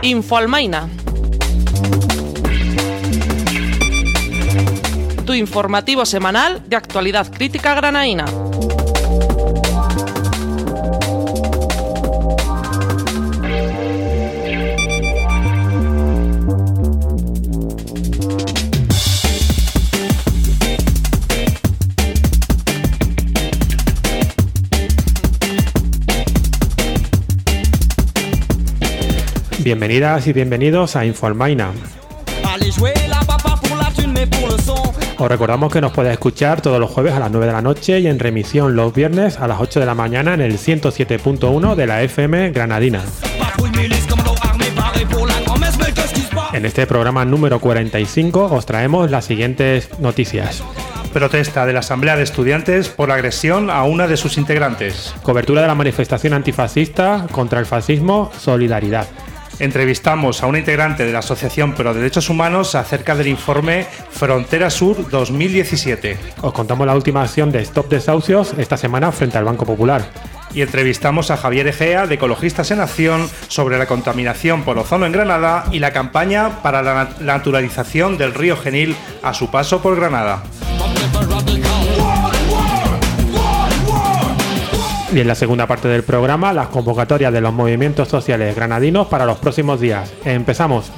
Infoalmaina. Tu informativo semanal de actualidad crítica granaína. Bienvenidas y bienvenidos a Infoalmaina. Os recordamos que nos podéis escuchar todos los jueves a las 9 de la noche y en remisión los viernes a las 8 de la mañana en el 107.1 de la FM Granadina. En este programa número 45 os traemos las siguientes noticias. Protesta de la Asamblea de Estudiantes por agresión a una de sus integrantes. Cobertura de la manifestación antifascista contra el fascismo Solidaridad. Entrevistamos a una integrante de la Asociación Pro Derechos Humanos acerca del informe Frontera Sur 2017. Os contamos la última acción de Stop Desahucios esta semana frente al Banco Popular. Y entrevistamos a Javier Egea, de Ecologistas en Acción, sobre la contaminación por ozono en Granada y la campaña para la naturalización del río Genil a su paso por Granada. Y en la segunda parte del programa, las convocatorias de los movimientos sociales granadinos para los próximos días. Empezamos.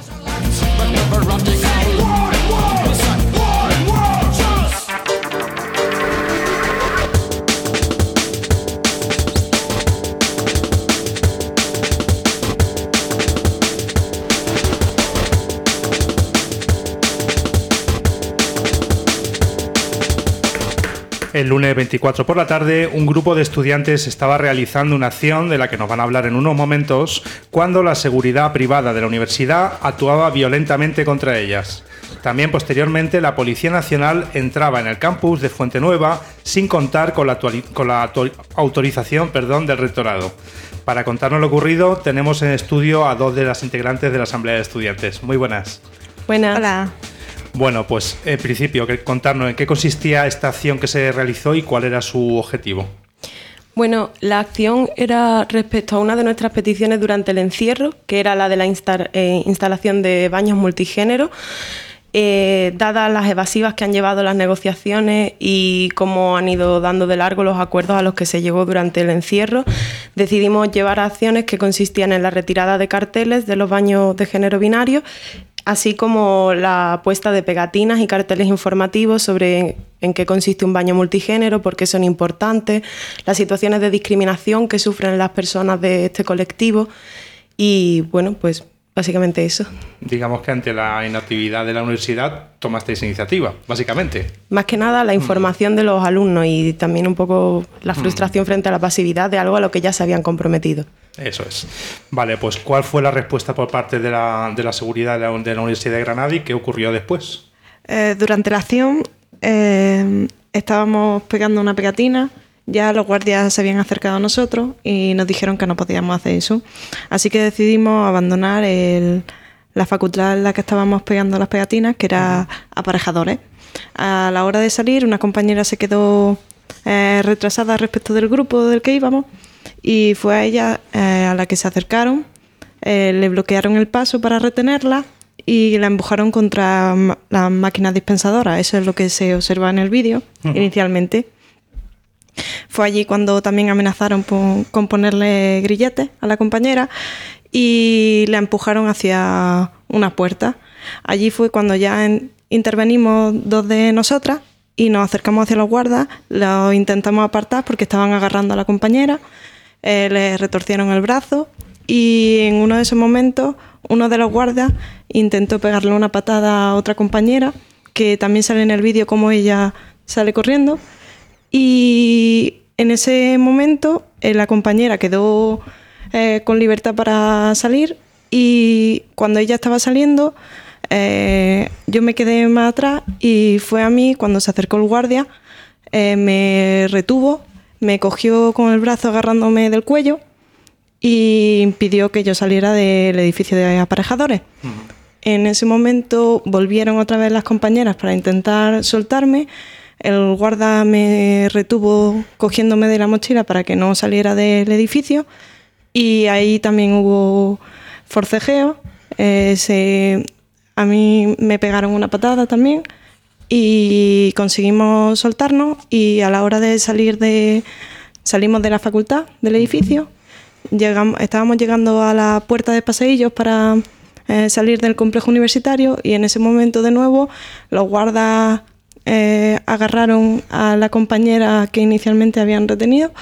El lunes 24 por la tarde, un grupo de estudiantes estaba realizando una acción de la que nos van a hablar en unos momentos, cuando la seguridad privada de la universidad actuaba violentamente contra ellas. También posteriormente la Policía Nacional entraba en el campus de Fuente Nueva sin contar con la autorización del rectorado. Para contarnos lo ocurrido, tenemos en estudio a dos de las integrantes de la Asamblea de Estudiantes. Muy buenas. Buenas. Hola. Bueno, pues en principio, contarnos en qué consistía esta acción que se realizó y cuál era su objetivo. Bueno, la acción era respecto a una de nuestras peticiones durante el encierro, que era la de la instalación de baños multigénero. Dadas las evasivas que han llevado las negociaciones y cómo han ido dando de largo los acuerdos a los que se llegó durante el encierro, decidimos llevar acciones que consistían en la retirada de carteles de los baños de género binario, así como la puesta de pegatinas y carteles informativos sobre en qué consiste un baño multigénero, por qué son importantes, las situaciones de discriminación que sufren las personas de este colectivo y, bueno, pues básicamente eso. Digamos que ante la inactividad de la universidad tomasteis iniciativa, básicamente. Más que nada la información de los alumnos y también un poco la frustración frente a la pasividad de algo a lo que ya se habían comprometido. Eso es. Vale, pues ¿cuál fue la respuesta por parte de la seguridad de la Universidad de Granada y qué ocurrió después? Durante la acción estábamos pegando una pegatina, ya los guardias se habían acercado a nosotros y nos dijeron que no podíamos hacer eso. Así que decidimos abandonar la facultad en la que estábamos pegando las pegatinas, que era aparejadores. A la hora de salir, una compañera se quedó retrasada respecto del grupo del que íbamos y fue a ella a la que se acercaron, le bloquearon el paso para retenerla y la empujaron contra las máquinas dispensadoras. Eso es lo que se observa en el vídeo inicialmente. Fue allí cuando también amenazaron con ponerle grilletes a la compañera y la empujaron hacia una puerta. Allí fue cuando ya intervenimos dos de nosotras y nos acercamos hacia los guardas, los intentamos apartar porque estaban agarrando a la compañera, le retorcieron el brazo y en uno de esos momentos uno de los guardas intentó pegarle una patada a otra compañera, que también sale en el vídeo como ella sale corriendo, y en ese momento la compañera quedó con libertad para salir y cuando ella estaba saliendo yo me quedé más atrás y fue a mí cuando se acercó el guardia, me retuvo, me cogió con el brazo agarrándome del cuello y impidió que yo saliera del edificio de aparejadores. En ese momento volvieron otra vez las compañeras para intentar soltarme. El guarda me retuvo cogiéndome de la mochila para que no saliera del edificio y ahí también hubo forcejeo. A mí me pegaron una patada también y conseguimos soltarnos, y a la hora de salimos de la facultad, del edificio, estábamos llegando a la puerta de paseillos para salir del complejo universitario, y en ese momento de nuevo los guardas agarraron a la compañera que inicialmente habían retenido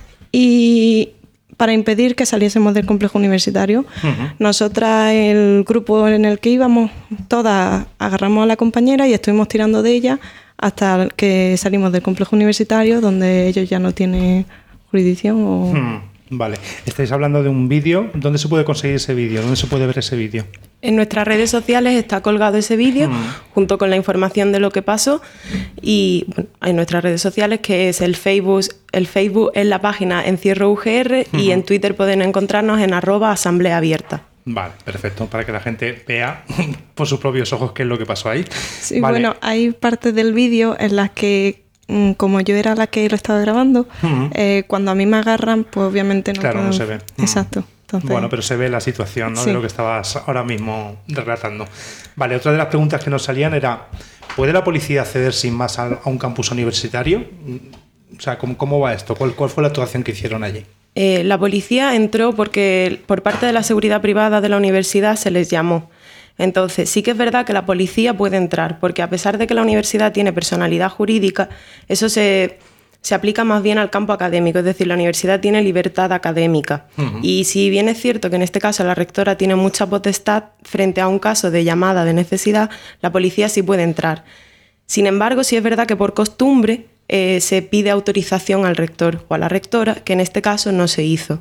y para impedir que saliésemos del complejo universitario. Nosotras, el grupo en el que íbamos, todas agarramos a la compañera y estuvimos tirando de ella hasta que salimos del complejo universitario, donde ellos ya no tienen jurisdicción. Vale. Estáis hablando de un vídeo. ¿Dónde se puede conseguir ese vídeo? ¿Dónde se puede ver ese vídeo? En nuestras redes sociales está colgado ese vídeo junto con la información de lo que pasó, y bueno, en nuestras redes sociales, que es el Facebook es la página Encierro UGR, y en Twitter pueden encontrarnos en @asambleaabierta. Vale, perfecto, para que la gente vea por sus propios ojos qué es lo que pasó ahí. Sí, vale. Bueno, hay partes del vídeo en las que, como yo era la que lo estaba grabando, cuando a mí me agarran, pues obviamente no Claro, puedo... no se ve. Exacto. Entonces... Bueno, pero se ve la situación, ¿no? Sí. De lo que estabas ahora mismo relatando. Vale, otra de las preguntas que nos salían era: ¿puede la policía acceder sin más a un campus universitario? O sea, ¿cómo va esto? ¿Cuál fue la actuación que hicieron allí? La policía entró porque por parte de la seguridad privada de la universidad se les llamó. Entonces, sí que es verdad que la policía puede entrar, porque a pesar de que la universidad tiene personalidad jurídica, eso se aplica más bien al campo académico, es decir, la universidad tiene libertad académica. Y si bien es cierto que en este caso la rectora tiene mucha potestad frente a un caso de llamada de necesidad, la policía sí puede entrar. Sin embargo, sí es verdad que por costumbre se pide autorización al rector o a la rectora, que en este caso no se hizo.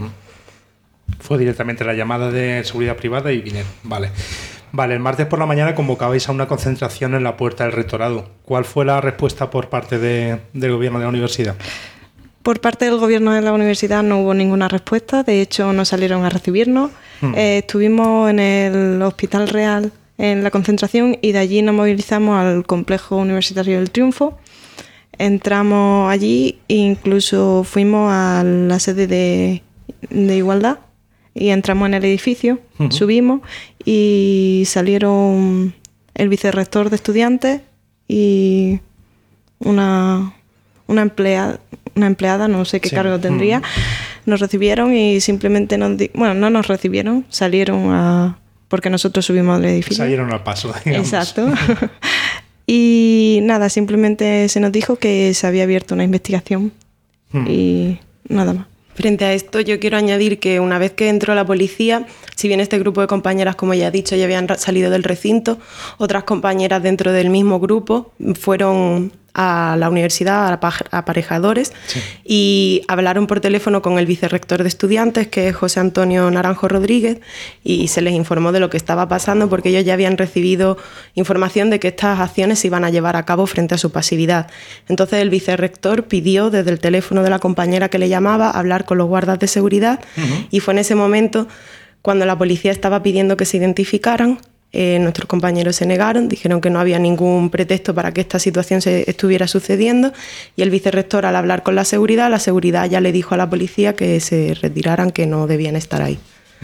Fue directamente la llamada de seguridad privada y vinieron. Vale, el martes por la mañana convocabais a una concentración en la puerta del rectorado. ¿Cuál fue la respuesta por parte del gobierno de la universidad? Por parte del gobierno de la universidad no hubo ninguna respuesta. De hecho, no salieron a recibirnos. Estuvimos en el Hospital Real en la concentración, y de allí nos movilizamos al complejo universitario del Triunfo. Entramos allí e incluso fuimos a la sede de Igualdad, y entramos en el edificio, subimos, y salieron el vicerrector de estudiantes y una empleada, no sé qué cargo tendría. Nos recibieron y simplemente no nos recibieron, salieron porque nosotros subimos al edificio. Salieron al paso, digamos. Exacto. Y nada, simplemente se nos dijo que se había abierto una investigación y nada más. Frente a esto, yo quiero añadir que una vez que entró la policía, si bien este grupo de compañeras, como ya he dicho, ya habían salido del recinto, otras compañeras dentro del mismo grupo fueron a la universidad, a aparejadores, y hablaron por teléfono con el vicerrector de estudiantes, que es José Antonio Naranjo Rodríguez, y se les informó de lo que estaba pasando, porque ellos ya habían recibido información de que estas acciones se iban a llevar a cabo frente a su pasividad. Entonces el vicerrector pidió desde el teléfono de la compañera que le llamaba hablar con los guardas de seguridad, y fue en ese momento cuando la policía estaba pidiendo que se identificaran. Nuestros compañeros se negaron, dijeron que no había ningún pretexto para que esta situación se estuviera sucediendo, y el vicerrector, al hablar con la seguridad ya le dijo a la policía que se retiraran, que no debían estar ahí.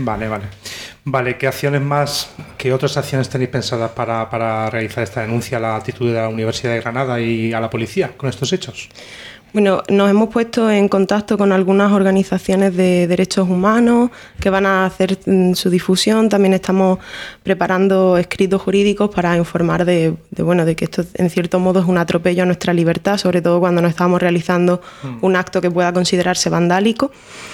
Vale, ¿qué otras acciones tenéis pensadas para realizar esta denuncia a la actitud de la Universidad de Granada y a la policía con estos hechos? Bueno, nos hemos puesto en contacto con algunas organizaciones de derechos humanos que van a hacer su difusión. También estamos preparando escritos jurídicos para informar de que esto en cierto modo es un atropello a nuestra libertad, sobre todo cuando nos estamos realizando un acto que pueda considerarse vandálico.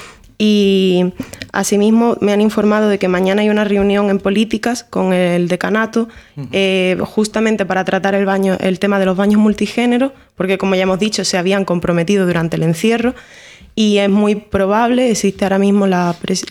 Y asimismo me han informado de que mañana hay una reunión en políticas con el decanato, justamente para tratar el tema de los baños multigénero, porque como ya hemos dicho se habían comprometido durante el encierro, y es muy probable, existe ahora mismo la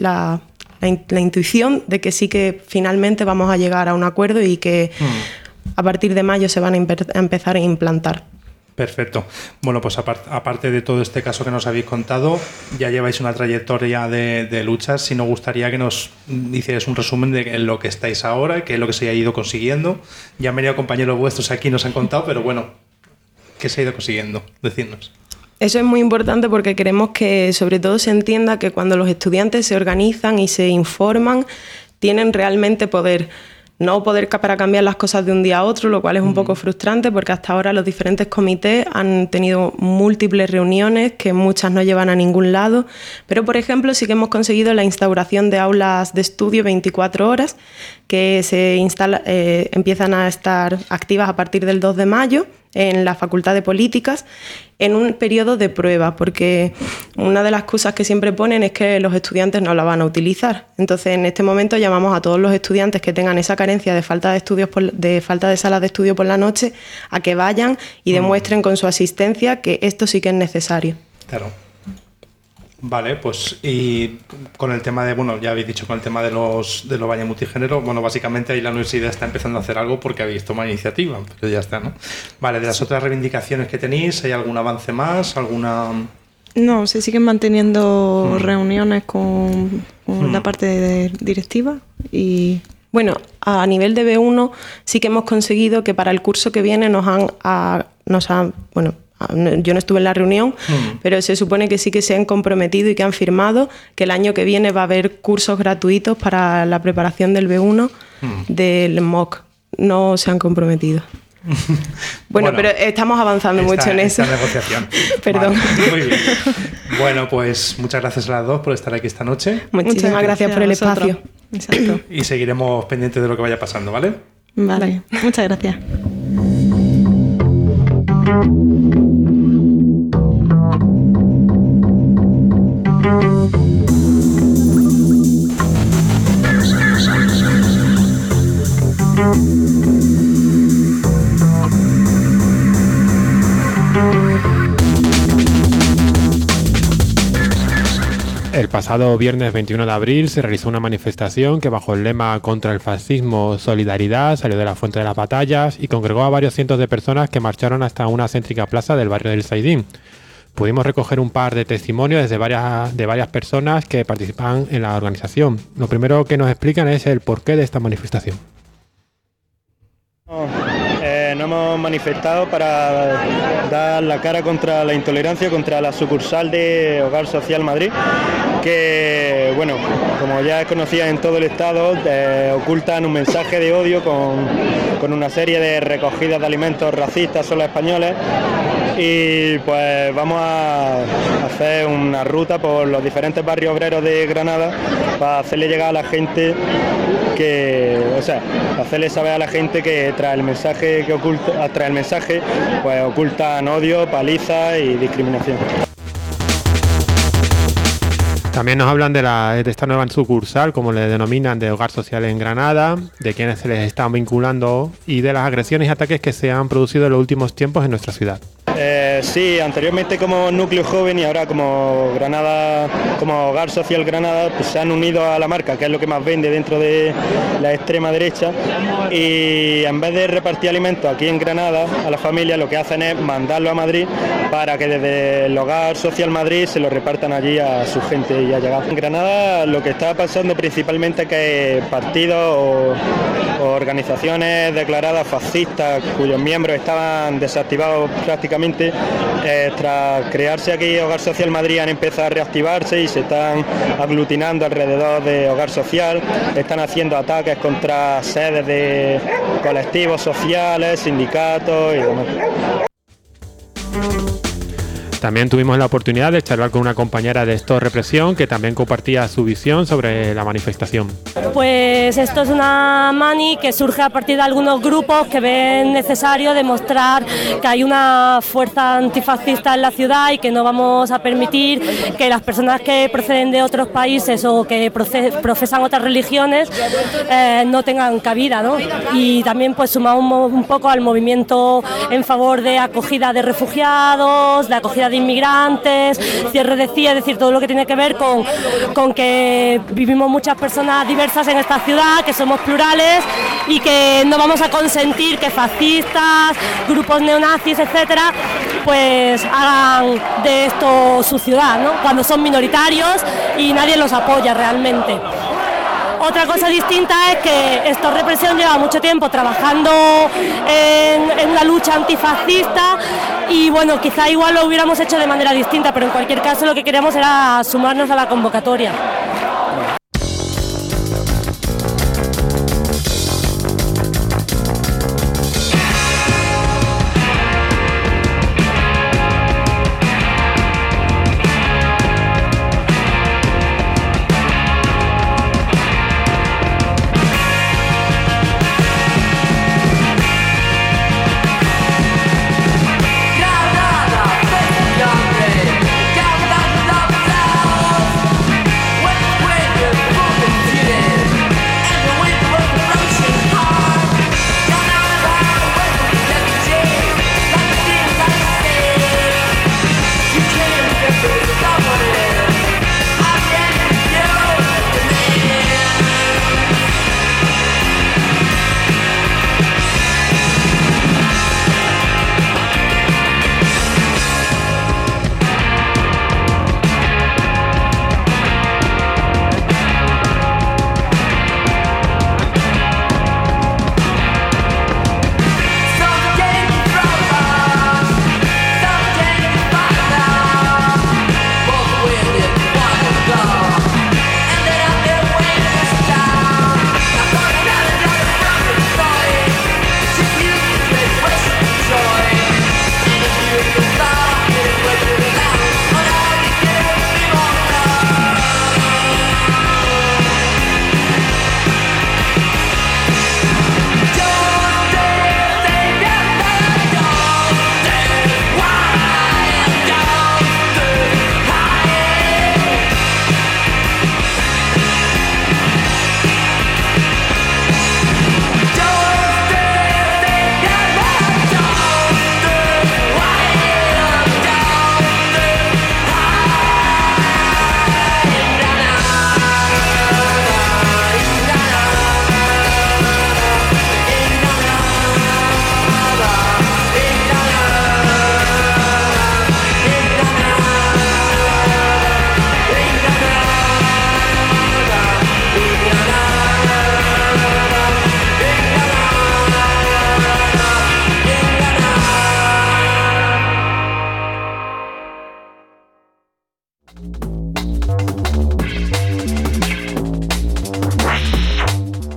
intuición de que sí que finalmente vamos a llegar a un acuerdo y que a partir de mayo se van a empezar a implantar. Perfecto. Bueno, pues aparte de todo este caso que nos habéis contado, ya lleváis una trayectoria de luchas. Si nos gustaría que nos hicierais un resumen de lo que estáis ahora, qué es lo que se ha ido consiguiendo. Ya han venido compañeros vuestros aquí, nos han contado, pero bueno, ¿qué se ha ido consiguiendo? Decidnos. Eso es muy importante porque queremos que sobre todo se entienda que cuando los estudiantes se organizan y se informan, tienen realmente poder. No poder para cambiar las cosas de un día a otro, lo cual es un poco frustrante porque hasta ahora los diferentes comités han tenido múltiples reuniones que muchas no llevan a ningún lado, pero por ejemplo sí que hemos conseguido la instauración de aulas de estudio 24 horas que empiezan a estar activas a partir del 2 de mayo en la Facultad de Políticas en un periodo de prueba, porque una de las excusas que siempre ponen es que los estudiantes no la van a utilizar. Entonces, en este momento llamamos a todos los estudiantes que tengan esa carencia de falta de estudios de falta de salas de estudio por la noche a que vayan y demuestren con su asistencia que esto sí que es necesario. Claro. Vale, pues y con el tema de, bueno, ya habéis dicho con el tema de los baños multigénero, bueno, básicamente ahí la universidad está empezando a hacer algo porque habéis tomado iniciativa, pero ya está, ¿no? Vale, de las otras reivindicaciones que tenéis, ¿hay algún avance más? ¿Alguna...? No, se siguen manteniendo reuniones con la parte directiva y... Bueno, a nivel de B1 sí que hemos conseguido que para el curso que viene yo no estuve en la reunión, pero se supone que sí que se han comprometido y que han firmado que el año que viene va a haber cursos gratuitos para la preparación del B1 del MOOC. No se han comprometido. Bueno, pero estamos avanzando mucho en eso. Esta negociación. Perdón. Vale, muy bien. Bueno, pues muchas gracias a las dos por estar aquí esta noche. Muchísimas gracias por el espacio. Exacto. Y seguiremos pendientes de lo que vaya pasando, ¿vale? Vale. Muchas gracias. El pasado viernes 21 de abril se realizó una manifestación que bajo el lema contra el fascismo, solidaridad, salió de la Fuente de las Batallas y congregó a varios cientos de personas que marcharon hasta una céntrica plaza del barrio del Zaidín. Pudimos recoger un par de testimonios de varias personas que participan en la organización. Lo primero que nos explican es el porqué de esta manifestación. Nos hemos manifestado para dar la cara contra la intolerancia, contra la sucursal de Hogar Social Madrid, que, bueno, como ya es conocida en todo el Estado, ocultan un mensaje de odio con una serie de recogidas de alimentos racistas solo españoles. Y pues vamos a hacer una ruta por los diferentes barrios obreros de Granada para hacerle llegar a la gente hacerle saber a la gente que tras el mensaje pues ocultan odio, paliza y discriminación. También nos hablan de esta nueva sucursal, como le denominan, de Hogar Social en Granada, de quienes se les están vinculando y de las agresiones y ataques que se han producido en los últimos tiempos en nuestra ciudad. Sí, anteriormente como Núcleo Joven y ahora como Hogar Social Granada, pues se han unido a la marca, que es lo que más vende dentro de la extrema derecha, y en vez de repartir alimentos aquí en Granada a las familias, lo que hacen es mandarlo a Madrid para que desde el Hogar Social Madrid se lo repartan allí a su gente y allegados. En Granada lo que está pasando principalmente es que partidos o organizaciones declaradas fascistas cuyos miembros estaban desactivados prácticamente, tras crearse aquí Hogar Social Madrid, han empezado a reactivarse y se están aglutinando alrededor de Hogar Social, están haciendo ataques contra sedes de colectivos sociales, sindicatos y demás. También tuvimos la oportunidad de charlar con una compañera de Stop Represión que también compartía su visión sobre la manifestación. Pues esto es una mani que surge a partir de algunos grupos que ven necesario demostrar que hay una fuerza antifascista en la ciudad y que no vamos a permitir que las personas que proceden de otros países o que profesan otras religiones no tengan cabida, ¿no? Y también pues sumamos un poco al movimiento en favor de acogida de refugiados, de acogida de inmigrantes, cierre de CIE, es decir, todo lo que tiene que ver con que vivimos muchas personas diversas en esta ciudad, que somos plurales y que no vamos a consentir que fascistas, grupos neonazis, etcétera, pues hagan de esto su ciudad, ¿no? Cuando son minoritarios y nadie los apoya realmente. Otra cosa distinta es que Stop Represión lleva mucho tiempo trabajando en una lucha antifascista y bueno, quizá igual lo hubiéramos hecho de manera distinta, pero en cualquier caso lo que queríamos era sumarnos a la convocatoria.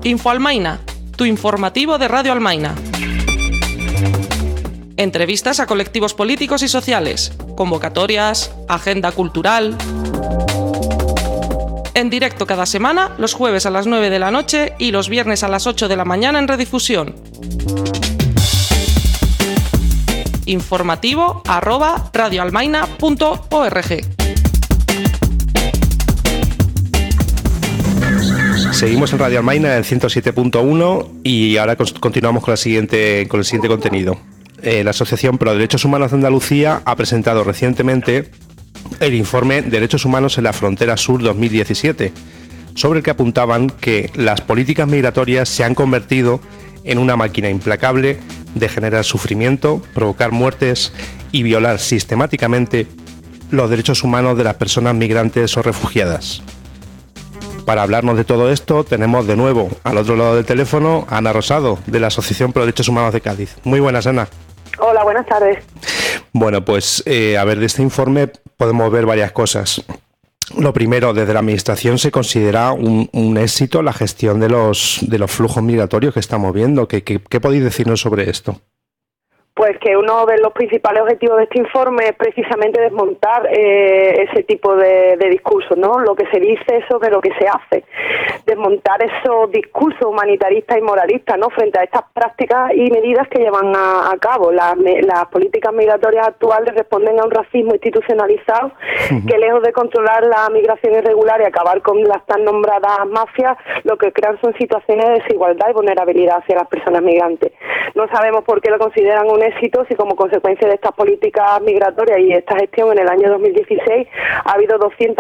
Info Almaina, tu informativo de Radio Almaina. Entrevistas a colectivos políticos y sociales, convocatorias, agenda cultural. En directo cada semana, los jueves a las 9 de la noche y los viernes a las 8 de la mañana en redifusión. informativo@radioalmaina.org. Seguimos en Radio Almaina, en 107.1, y ahora continuamos con el siguiente contenido. La Asociación Pro Derechos Humanos de Andalucía ha presentado recientemente el informe Derechos Humanos en la Frontera Sur 2017, sobre el que apuntaban que las políticas migratorias se han convertido en una máquina implacable de generar sufrimiento, provocar muertes y violar sistemáticamente los derechos humanos de las personas migrantes o refugiadas. Para hablarnos de todo esto, tenemos de nuevo al otro lado del teléfono a Ana Rosado, de la Asociación Pro Derechos Humanos de Cádiz. Muy buenas, Ana. Hola, buenas tardes. Bueno, pues a ver, de este informe podemos ver varias cosas. Lo primero, desde la Administración se considera un éxito la gestión de los flujos migratorios que estamos viendo. ¿Qué podéis decirnos sobre esto? Pues que uno de los principales objetivos de este informe es precisamente desmontar ese tipo de discursos, ¿no? Lo que se dice sobre lo que se hace. Desmontar esos discursos humanitaristas y moralistas, ¿no? Frente a estas prácticas y medidas que llevan a cabo. Las políticas migratorias actuales responden a un racismo institucionalizado que, lejos de controlar la migración irregular y acabar con las tan nombradas mafias, lo que crean son situaciones de desigualdad y vulnerabilidad hacia las personas migrantes. No sabemos por qué lo consideran un éxito si como consecuencia de estas políticas migratorias y esta gestión en el año 2016 ha habido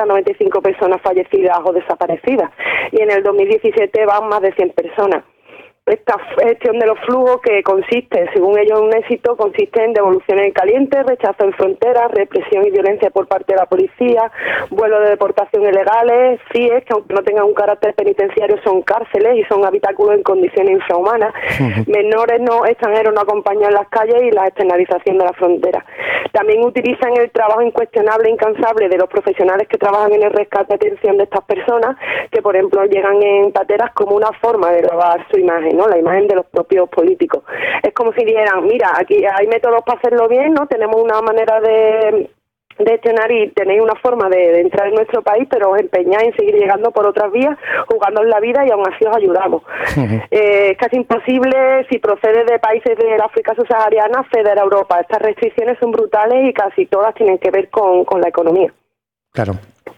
295 personas fallecidas o desaparecidas y en el 2017 van más de 100 personas. Esta gestión de los flujos, que consiste, según ellos, en un éxito, consiste en devoluciones en caliente, rechazo en fronteras, represión y violencia por parte de la policía, vuelos de deportación ilegales, CIEs, que aunque no tengan un carácter penitenciario son cárceles y son habitáculos en condiciones infrahumanas, menores extranjeros no acompañan en las calles y la externalización de la frontera. También utilizan el trabajo incuestionable e incansable de los profesionales que trabajan en el rescate y atención de estas personas, que por ejemplo llegan en pateras como una forma de lavar su imagen, ¿no? La imagen de los propios políticos. Es como si dijeran, mira, aquí hay métodos para hacerlo bien, ¿no? Tenemos una manera de gestionar y tenéis una forma de entrar en nuestro país, pero os empeñáis en seguir llegando por otras vías, jugando en la vida y aún así os ayudamos. Es casi imposible, si procede de países de África subsahariana, acceder a Europa. Estas restricciones son brutales y casi todas tienen que ver con la economía. Claro.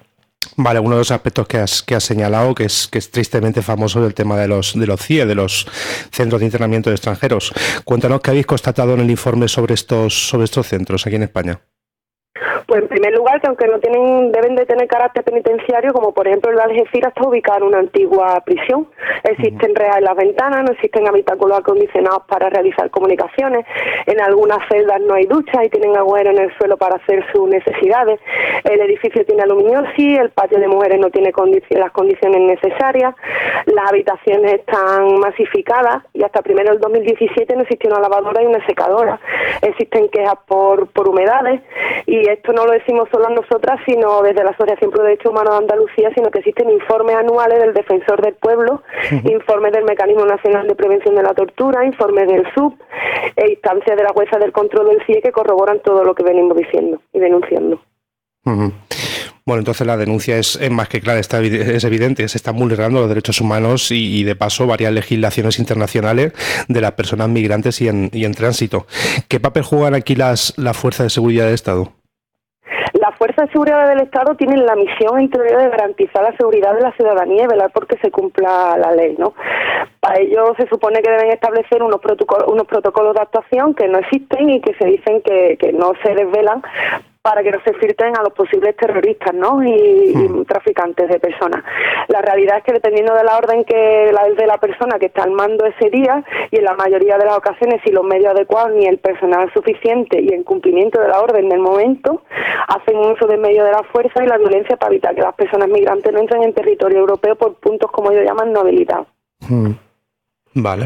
Vale, uno de los aspectos que has señalado, que es tristemente famoso, el tema de los CIE, de los Centros de Internamiento de Extranjeros. Cuéntanos qué habéis constatado en el informe sobre estos centros aquí en España. Pues en primer lugar, que aunque deben de tener carácter penitenciario, como por ejemplo el de Algeciras está ubicado en una antigua prisión. Existen rejas en las ventanas, no existen habitáculos acondicionados para realizar comunicaciones, en algunas celdas no hay duchas y tienen agujeros en el suelo para hacer sus necesidades, el edificio tiene aluminiosis, el patio de mujeres no tiene las condiciones necesarias, las habitaciones están masificadas y hasta primero del 2017 no existió una lavadora y una secadora. Existen quejas por humedades y esto no lo decimos solo nosotras, sino desde la Asociación Pro Derechos Humanos de Andalucía, sino que existen informes anuales del Defensor del Pueblo, informes del Mecanismo Nacional de Prevención de la Tortura, informes del SUB e instancias de la Jueza del Control del CIE que corroboran todo lo que venimos diciendo y denunciando. Bueno, entonces la denuncia es más que clara, es evidente, se están vulnerando los derechos humanos y de paso varias legislaciones internacionales de las personas migrantes y en tránsito. ¿Qué papel juegan aquí las fuerzas de seguridad del Estado? Las fuerzas de seguridad del Estado tienen la misión en teoría de garantizar la seguridad de la ciudadanía y velar porque se cumpla la ley, ¿no? Para ello se supone que deben establecer unos protocolos de actuación que no existen y que se dicen que no se desvelan para que no se filtren a los posibles terroristas, ¿no? y traficantes de personas. La realidad es que dependiendo de la orden de la persona que está al mando ese día, y en la mayoría de las ocasiones si los medios adecuados ni el personal suficiente y en cumplimiento de la orden del momento, hacen uso del medio de la fuerza y la violencia para evitar que las personas migrantes no entren en territorio europeo por puntos, como ellos llaman, no habilitados. Vale.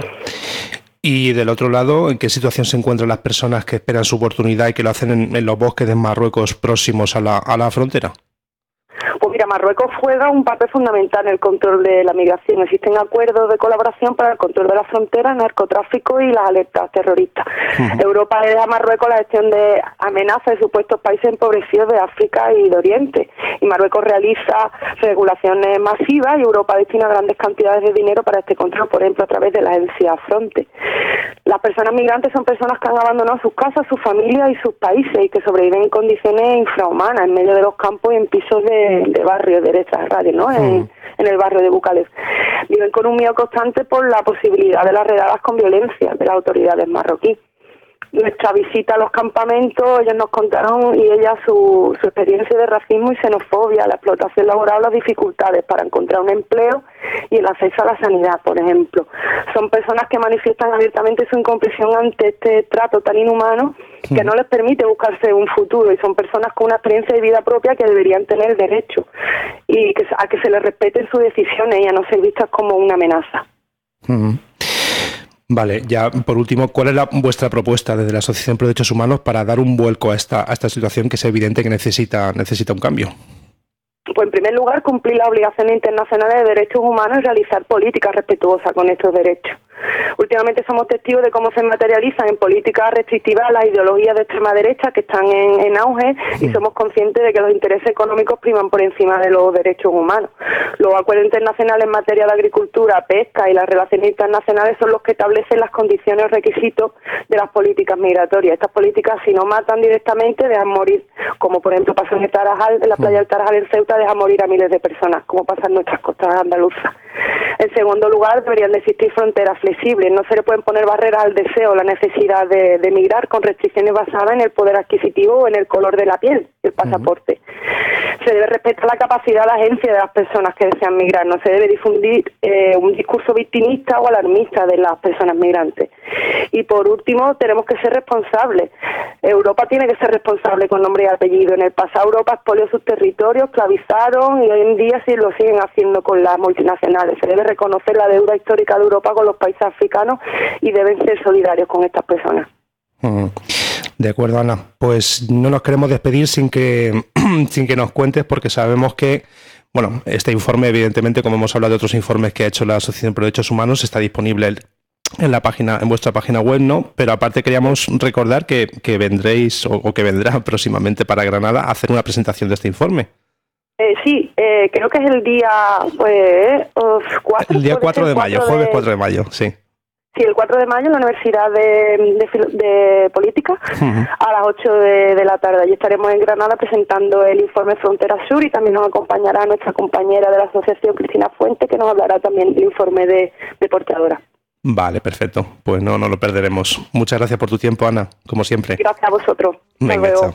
Y del otro lado, ¿en qué situación se encuentran las personas que esperan su oportunidad y que lo hacen en los bosques de Marruecos próximos a la frontera? Pues mira, Marruecos juega un papel fundamental en el control de la migración. Existen acuerdos de colaboración para el control de la frontera, el narcotráfico y las alertas terroristas. Europa le da a Marruecos la gestión de amenazas de supuestos países empobrecidos de África y de Oriente. Y Marruecos realiza regulaciones masivas y Europa destina grandes cantidades de dinero para este control, por ejemplo, a través de la agencia Fronte. Las personas migrantes son personas que han abandonado sus casas, sus familias y sus países y que sobreviven en condiciones infrahumanas en medio de los campos y en pisos de barrios de Erezza Radio, ¿no? En el barrio de Bucalef. Viven con un miedo constante por la posibilidad de las redadas con violencia de las autoridades marroquíes. Nuestra visita a los campamentos, ellos nos contaron y ella su experiencia de racismo y xenofobia, la explotación laboral, las dificultades para encontrar un empleo y el acceso a la sanidad, por ejemplo. Son personas que manifiestan abiertamente su incomprensión ante este trato tan inhumano que no les permite buscarse un futuro, y son personas con una experiencia de vida propia que deberían tener derecho y a que se les respeten sus decisiones y a no ser vistas como una amenaza. Vale, ya por último, ¿cuál es vuestra propuesta desde la Asociación Pro Derechos Humanos para dar un vuelco a esta situación que es evidente que necesita un cambio? Pues en primer lugar, cumplir las obligaciones internacionales de derechos humanos y realizar políticas respetuosas con estos derechos. Últimamente somos testigos de cómo se materializan en políticas restrictivas las ideologías de extrema derecha que están en auge, y somos conscientes de que los intereses económicos priman por encima de los derechos humanos. Los acuerdos internacionales en materia de agricultura, pesca y las relaciones internacionales son los que establecen las condiciones o requisitos de las políticas migratorias. Estas políticas, si no matan directamente, dejan morir, como por ejemplo pasó en el Tarajal, en la playa del Tarajal en Ceuta, dejan morir a miles de personas, como pasa en nuestras costas andaluzas. En segundo lugar, deberían de existir fronteras flexibles. No se le pueden poner barreras al deseo o la necesidad de emigrar con restricciones basadas en el poder adquisitivo o en el color de la piel, el pasaporte. Se debe respetar la capacidad de agencia de las personas que desean migrar. No se debe difundir un discurso victimista o alarmista de las personas migrantes. Y por último, tenemos que ser responsables. Europa tiene que ser responsable con nombre y apellido. En el pasado Europa expolió sus territorios, esclavizaron, y hoy en día sí lo siguen haciendo con las multinacionales. Se debe reconocer la deuda histórica de Europa con los países africanos y deben ser solidarios con estas personas. De acuerdo, Ana. Pues no nos queremos despedir sin que nos cuentes, porque sabemos que, bueno, este informe, evidentemente, como hemos hablado de otros informes que ha hecho la Asociación Pro Derechos Humanos, está disponible en vuestra página web, ¿no? Pero aparte queríamos recordar que vendréis o que vendrá próximamente para Granada a hacer una presentación de este informe. Sí, creo que es el día 4. El día 4 de mayo, jueves 4 de mayo, sí. Sí, el 4 de mayo en la Universidad de Política, a las 8 de la tarde. Allí estaremos en Granada presentando el informe Frontera Sur, y también nos acompañará nuestra compañera de la asociación, Cristina Fuente, que nos hablará también del informe de portadora. Vale, perfecto. Pues no lo perderemos. Muchas gracias por tu tiempo, Ana, como siempre. Gracias a vosotros. Venga, chao.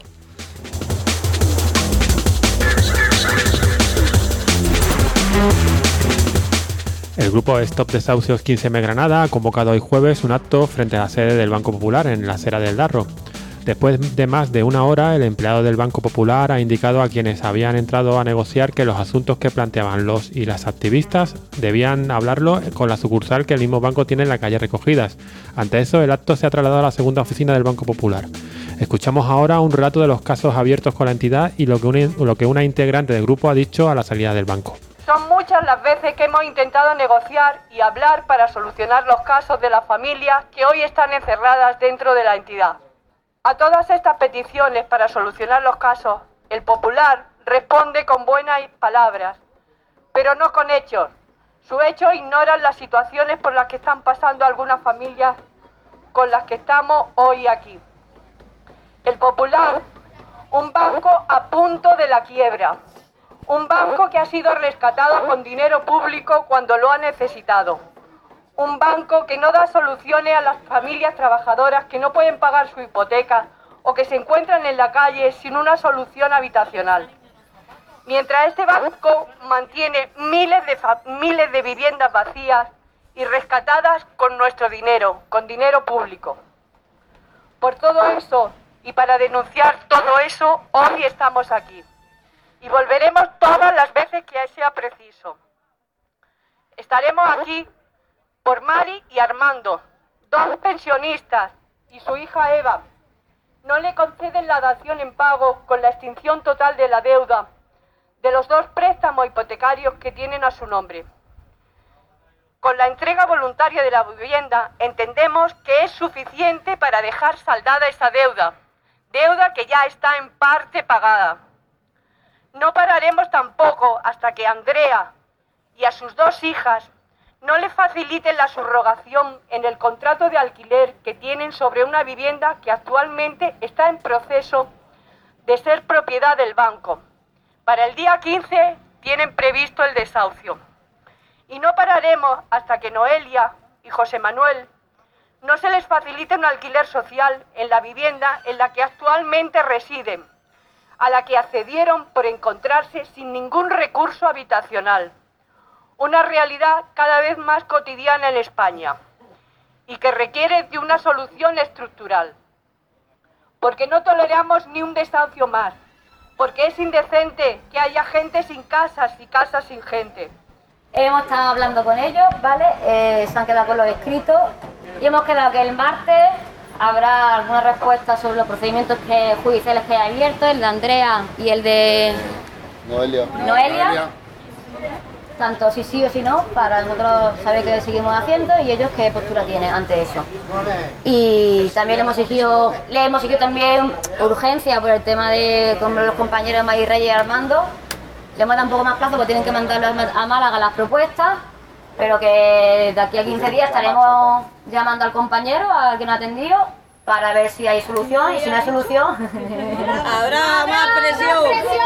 El grupo Stop Desahucios 15M Granada ha convocado hoy jueves un acto frente a la sede del Banco Popular en la Acera del Darro. Después de más de una hora, el empleado del Banco Popular ha indicado a quienes habían entrado a negociar que los asuntos que planteaban los y las activistas debían hablarlo con la sucursal que el mismo banco tiene en la calle Recogidas. Ante eso, el acto se ha trasladado a la segunda oficina del Banco Popular. Escuchamos ahora un relato de los casos abiertos con la entidad y lo que una integrante del grupo ha dicho a la salida del banco. Son muchas las veces que hemos intentado negociar y hablar para solucionar los casos de las familias que hoy están encerradas dentro de la entidad. A todas estas peticiones para solucionar los casos, el Popular responde con buenas palabras, pero no con hechos. Sus hechos ignoran las situaciones por las que están pasando algunas familias con las que estamos hoy aquí. El Popular, un banco a punto de la quiebra. Un banco que ha sido rescatado con dinero público cuando lo ha necesitado. Un banco que no da soluciones a las familias trabajadoras que no pueden pagar su hipoteca o que se encuentran en la calle sin una solución habitacional. Mientras este banco mantiene miles de viviendas vacías y rescatadas con nuestro dinero, con dinero público. Por todo eso y para denunciar todo eso, hoy estamos aquí. Y volveremos todas las veces que sea preciso. Estaremos aquí por Mari y Armando, dos pensionistas, y su hija Eva. No le conceden la dación en pago con la extinción total de la deuda de los 2 préstamos hipotecarios que tienen a su nombre. Con la entrega voluntaria de la vivienda entendemos que es suficiente para dejar saldada esa deuda que ya está en parte pagada. No pararemos tampoco hasta que a Andrea y a sus 2 hijas no le faciliten la subrogación en el contrato de alquiler que tienen sobre una vivienda que actualmente está en proceso de ser propiedad del banco. Para el día 15 tienen previsto el desahucio. Y no pararemos hasta que Noelia y José Manuel no se les facilite un alquiler social en la vivienda en la que actualmente residen, a la que accedieron por encontrarse sin ningún recurso habitacional. Una realidad cada vez más cotidiana en España y que requiere de una solución estructural. Porque no toleramos ni un desahucio más, porque es indecente que haya gente sin casas y casas sin gente. Hemos estado hablando con ellos, ¿vale? Se han quedado con los escritos y hemos quedado que el martes habrá alguna respuesta sobre los procedimientos judiciales que hay abiertos, el de Andrea y el de Noelia. Tanto si sí o si no, para nosotros saber qué seguimos haciendo y ellos qué postura tienen ante eso. Y también le hemos exigido también urgencia por el tema de con los compañeros Magui Reyes y Armando. Le hemos dado un poco más plazo porque tienen que mandarlo a Málaga las propuestas, pero que de aquí a 15 días estaremos llamando al compañero, a quien ha atendido, para ver si hay solución y si no hay solución... ¡Habrá más presión!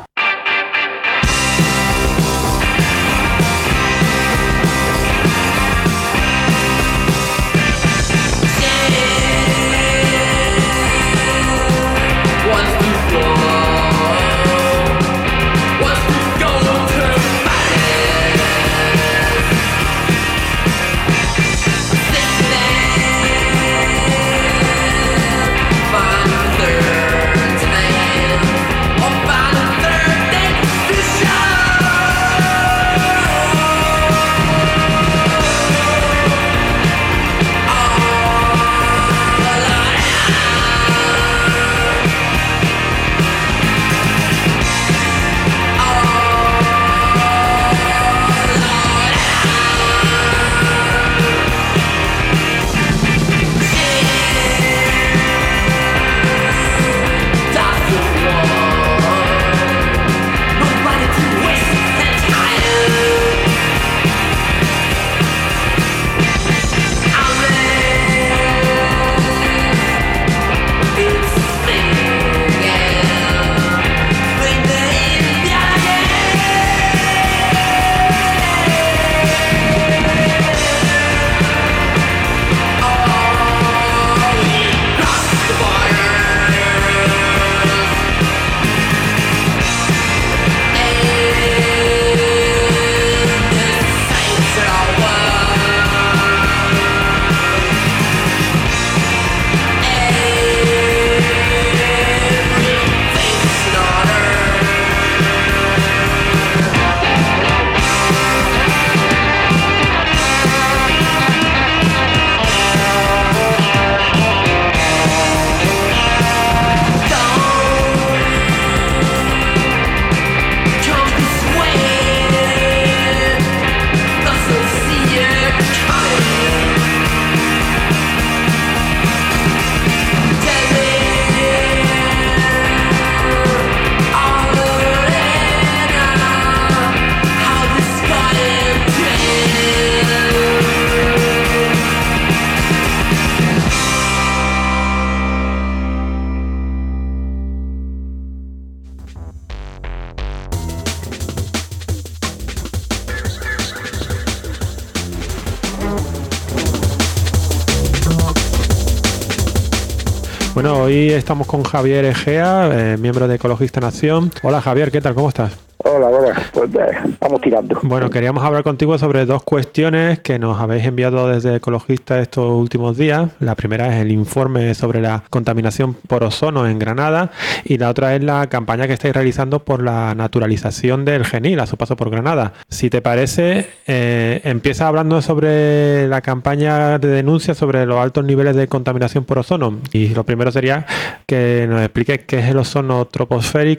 Bueno, hoy estamos con Javier Egea, miembro de Ecologista en Acción. Hola Javier, ¿qué tal? ¿Cómo estás? Hola, pues vamos tirando. Bueno, queríamos hablar contigo sobre 2 cuestiones que nos habéis enviado desde Ecologista estos últimos días. La primera es el informe sobre la contaminación por ozono en Granada y la otra es la campaña que estáis realizando por la naturalización del genil a su paso por Granada. Si te parece, empieza hablando sobre la campaña de denuncia sobre los altos niveles de contaminación por ozono. Y lo primero sería que nos expliques qué es el ozono troposférico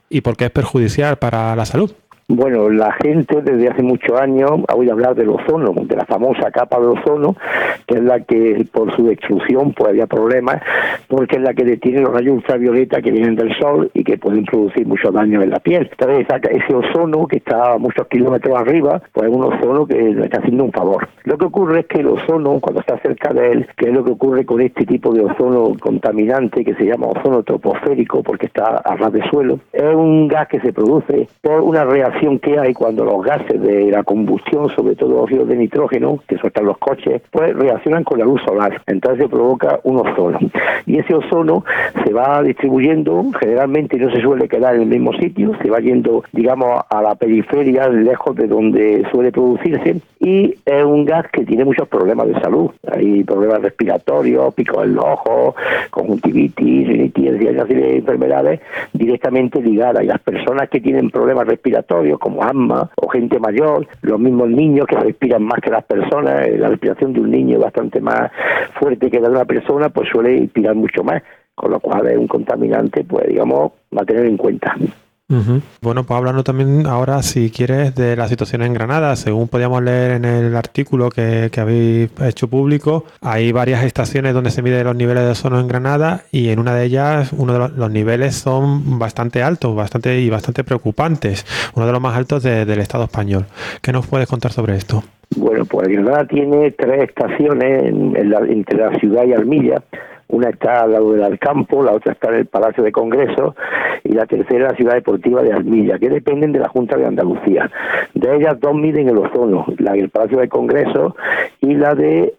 y por qué es perjudicial para la salud. Bueno, la gente desde hace muchos años ha oído hablar del ozono, de la famosa capa de ozono, que es la que por su destrucción pues había problemas, porque es la que detiene los rayos ultravioleta que vienen del sol y que pueden producir muchos daños en la piel. Entonces ese ozono que está a muchos kilómetros arriba, pues es un ozono que nos está haciendo un favor. Lo que ocurre es que el ozono, cuando está cerca de él, que es lo que ocurre con este tipo de ozono contaminante que se llama ozono troposférico porque está a ras de suelo, es un gas que se produce por una reacción que hay cuando los gases de la combustión, sobre todo óxidos de nitrógeno, que sueltan los coches, pues reaccionan con la luz solar. Entonces se provoca un ozono. Y ese ozono se va distribuyendo, generalmente no se suele quedar en el mismo sitio, se va yendo, digamos, a la periferia, lejos de donde suele producirse, y es un gas que tiene muchos problemas de salud. Hay problemas respiratorios, picos en los ojos, conjuntivitis, rinitis, y hay una serie de enfermedades directamente ligadas. Y las personas que tienen problemas respiratorios, como asma o gente mayor, los mismos niños que respiran más que las personas, la respiración de un niño es bastante más fuerte que la de una persona, pues suele inspirar mucho más, con lo cual es un contaminante, pues digamos, a tener en cuenta. Uh-huh. Bueno, pues hablando también ahora, si quieres, de la situación en Granada. Según podíamos leer en el artículo que habéis hecho público, hay varias estaciones donde se miden los niveles de ozono en Granada, y en una de ellas uno de los niveles son bastante altos, bastante preocupantes, uno de los más altos del Estado español. ¿Qué nos puedes contar sobre esto? Bueno, pues Granada tiene 3 estaciones entre la ciudad y Armilla. Una está al lado del Alcampo, la otra está en el Palacio de Congresos y la tercera la Ciudad Deportiva de Armilla, que dependen de la Junta de Andalucía. De ellas 2 miden el ozono, la del Palacio de Congresos y la de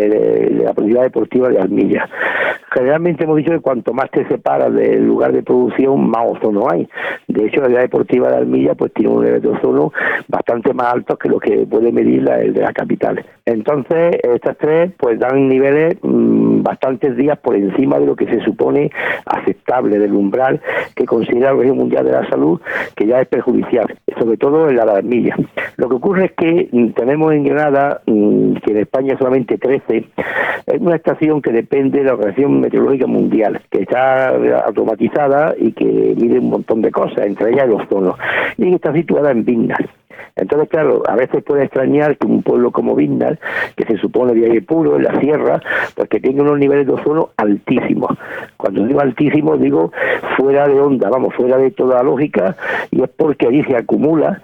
la Ciudad Deportiva de Armilla. Generalmente hemos dicho que cuanto más te separas del lugar de producción, más ozono hay. De hecho, la Ciudad Deportiva de Armilla pues tiene un nivel de ozono bastante más alto que lo que puede medir el de la capital. Entonces, estas 3 pues dan niveles bastantes días por encima de lo que se supone aceptable, del umbral que considera la Organización Mundial de la Salud, que ya es perjudicial, sobre todo en la de Armilla. Lo que ocurre es que tenemos en Granada, que en España solamente 13, es una estación que depende de la Organización Meteorológica Mundial, que está automatizada y que mide un montón de cosas, entre ellas el ozono, y que está situada en Vignal. Entonces, claro, a veces puede extrañar que un pueblo como Vignal, que se supone de aire puro en la sierra, pues que tenga unos niveles de ozono altísimos. Cuando digo altísimos, digo fuera de onda, vamos, fuera de toda lógica, y es porque allí se acumula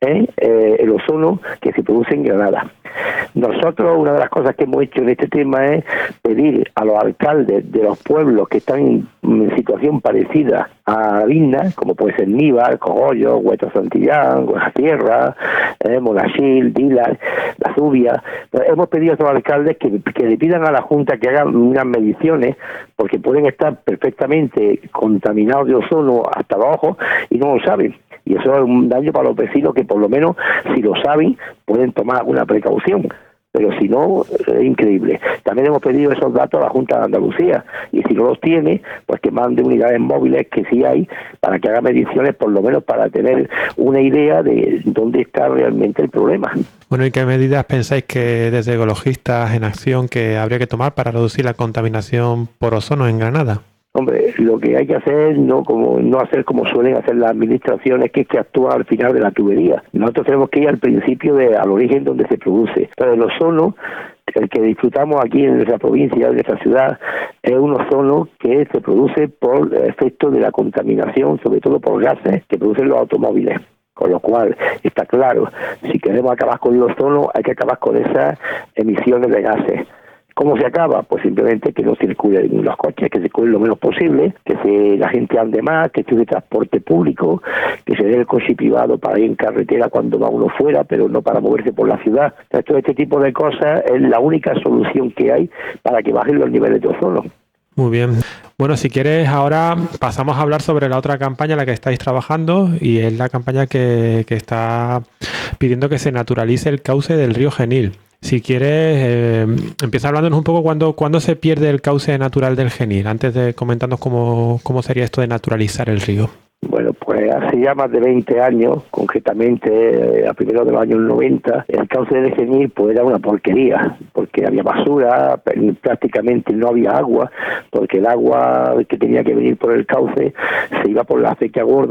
el ozono que se produce en Granada. Nosotros, una de las cosas que hemos hecho en este tema es pedir a los alcaldes de los pueblos que están en situación parecida a Vignal, como puede ser Níbar, Cogollo, Hueto Santillán, Guajatierra, Monachil, Dilar, La Zubia. Hemos pedido a esos alcaldes que le pidan a la Junta que hagan unas mediciones, porque pueden estar perfectamente contaminados de ozono hasta los ojos y no lo saben. Y eso es un daño para los vecinos que por lo menos, si lo saben, pueden tomar alguna precaución. Pero si no, es increíble. También hemos pedido esos datos a la Junta de Andalucía. Y si no los tiene, pues que mande unidades móviles, que sí hay, para que haga mediciones, por lo menos para tener una idea de dónde está realmente el problema. Bueno, ¿y qué medidas pensáis que desde Ecologistas en Acción que habría que tomar para reducir la contaminación por ozono en Granada? Hombre, lo que hay que hacer no hacer como suelen hacer las administraciones, que es que actúa al final de la tubería. Nosotros tenemos que ir al principio, al origen donde se produce. Pero el ozono, el que disfrutamos aquí en nuestra provincia, en nuestra ciudad, es un ozono que se produce por efecto de la contaminación, sobre todo por gases que producen los automóviles. Con lo cual, está claro, si queremos acabar con el ozono, hay que acabar con esas emisiones de gases. ¿Cómo se acaba? Pues simplemente que no circulen los coches, que circulen lo menos posible, que la gente ande más, que se use transporte público, que se dé el coche privado para ir en carretera cuando va uno fuera, pero no para moverse por la ciudad. Entonces, todo este tipo de cosas es la única solución que hay para que bajen los niveles de ozono. Muy bien. Bueno, si quieres, ahora pasamos a hablar sobre la otra campaña en la que estáis trabajando, y es la campaña que está pidiendo que se naturalice el cauce del río Genil. Si quieres, empieza hablándonos un poco cuándo se pierde el cauce natural del Genil, antes de comentarnos cómo sería esto de naturalizar el río. Bueno, pues hace ya más de 20 años, concretamente a primeros de los años 90, el cauce del Genil pues era una porquería, porque había basura, prácticamente no había agua, porque el agua que tenía que venir por el cauce se iba por la acequia gorda,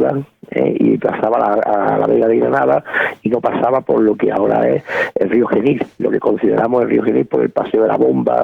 y pasaba a la Vega de Granada y no pasaba por lo que ahora es el río Genil, lo que consideramos el río Genil por el Paseo de la Bomba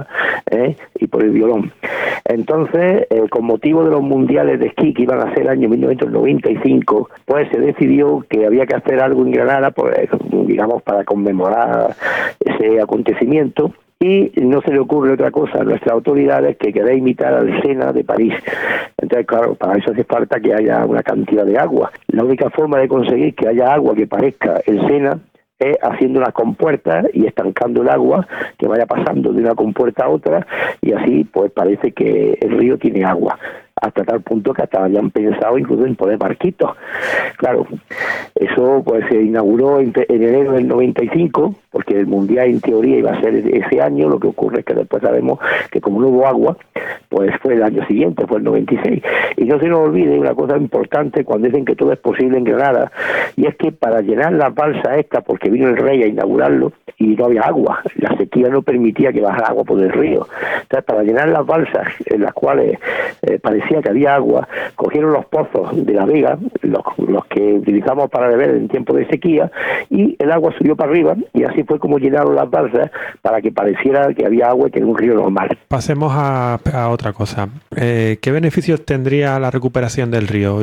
y por el Violón. Entonces, con motivo de los mundiales de esquí que iban a ser el año 1995, pues se decidió que había que hacer algo en Granada, pues, digamos, para conmemorar ese acontecimiento. Y no se le ocurre otra cosa a nuestras autoridades que querer imitar al Sena de París. Entonces, claro, para eso hace falta que haya una cantidad de agua. La única forma de conseguir que haya agua que parezca el Sena es haciendo unas compuertas y estancando el agua que vaya pasando de una compuerta a otra, y así pues parece que el río tiene agua, hasta tal punto que hasta habían pensado incluso en poner barquitos. Claro, eso pues se inauguró en enero del 95, porque el Mundial en teoría iba a ser ese año. Lo que ocurre es que después sabemos que como no hubo agua, pues fue el año siguiente, fue el 96. Y no se nos olvide una cosa importante cuando dicen que todo es posible en Granada, y es que para llenar las balsas estas, porque vino el rey a inaugurarlo y no había agua, la sequía no permitía que bajara agua por el río. Entonces, para llenar las balsas en las cuales parecía que había agua, cogieron los pozos de la Vega, los que utilizamos para beber en tiempo de sequía, y el agua subió para arriba, y así fue como llenaron las balsas para que pareciera que había agua y que era un río normal. Pasemos a otra cosa. ¿Qué beneficios tendría la recuperación del río